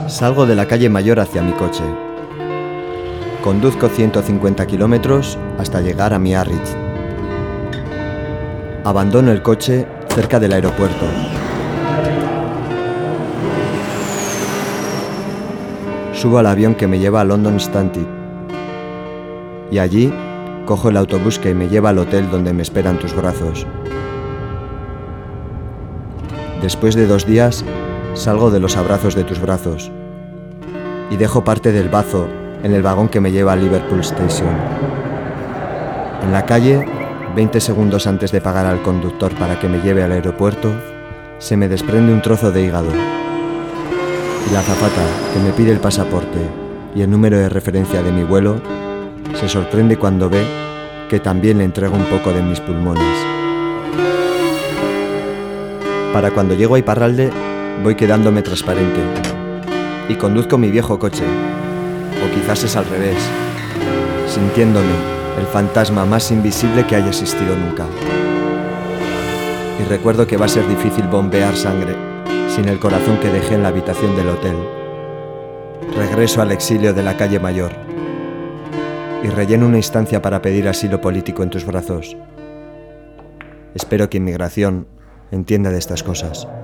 Salgo de la calle Mayor hacia mi coche. Conduzco 150 kilómetros hasta llegar a Biarritz. Abandono el coche cerca del aeropuerto. Subo al avión que me lleva a London Stansted. Y allí cojo el autobús que me lleva al hotel donde me esperan tus brazos. Después de 2 días, salgo de los abrazos de tus brazos y dejo parte del bazo en el vagón que me lleva a Liverpool Station. En la calle, 20 segundos antes de pagar al conductor para que me lleve al aeropuerto, se me desprende un trozo de hígado. Y la azafata, que me pide el pasaporte y el número de referencia de mi vuelo, se sorprende cuando ve que también le entrego un poco de mis pulmones. Para cuando llego a Iparralde, voy quedándome transparente y conduzco mi viejo coche, o quizás es al revés, sintiéndome el fantasma más invisible que haya existido nunca. Y recuerdo que va a ser difícil bombear sangre sin el corazón que dejé en la habitación del hotel. Regreso al exilio de la calle Mayor y relleno una instancia para pedir asilo político en tus brazos. Espero que Inmigración entienda de estas cosas.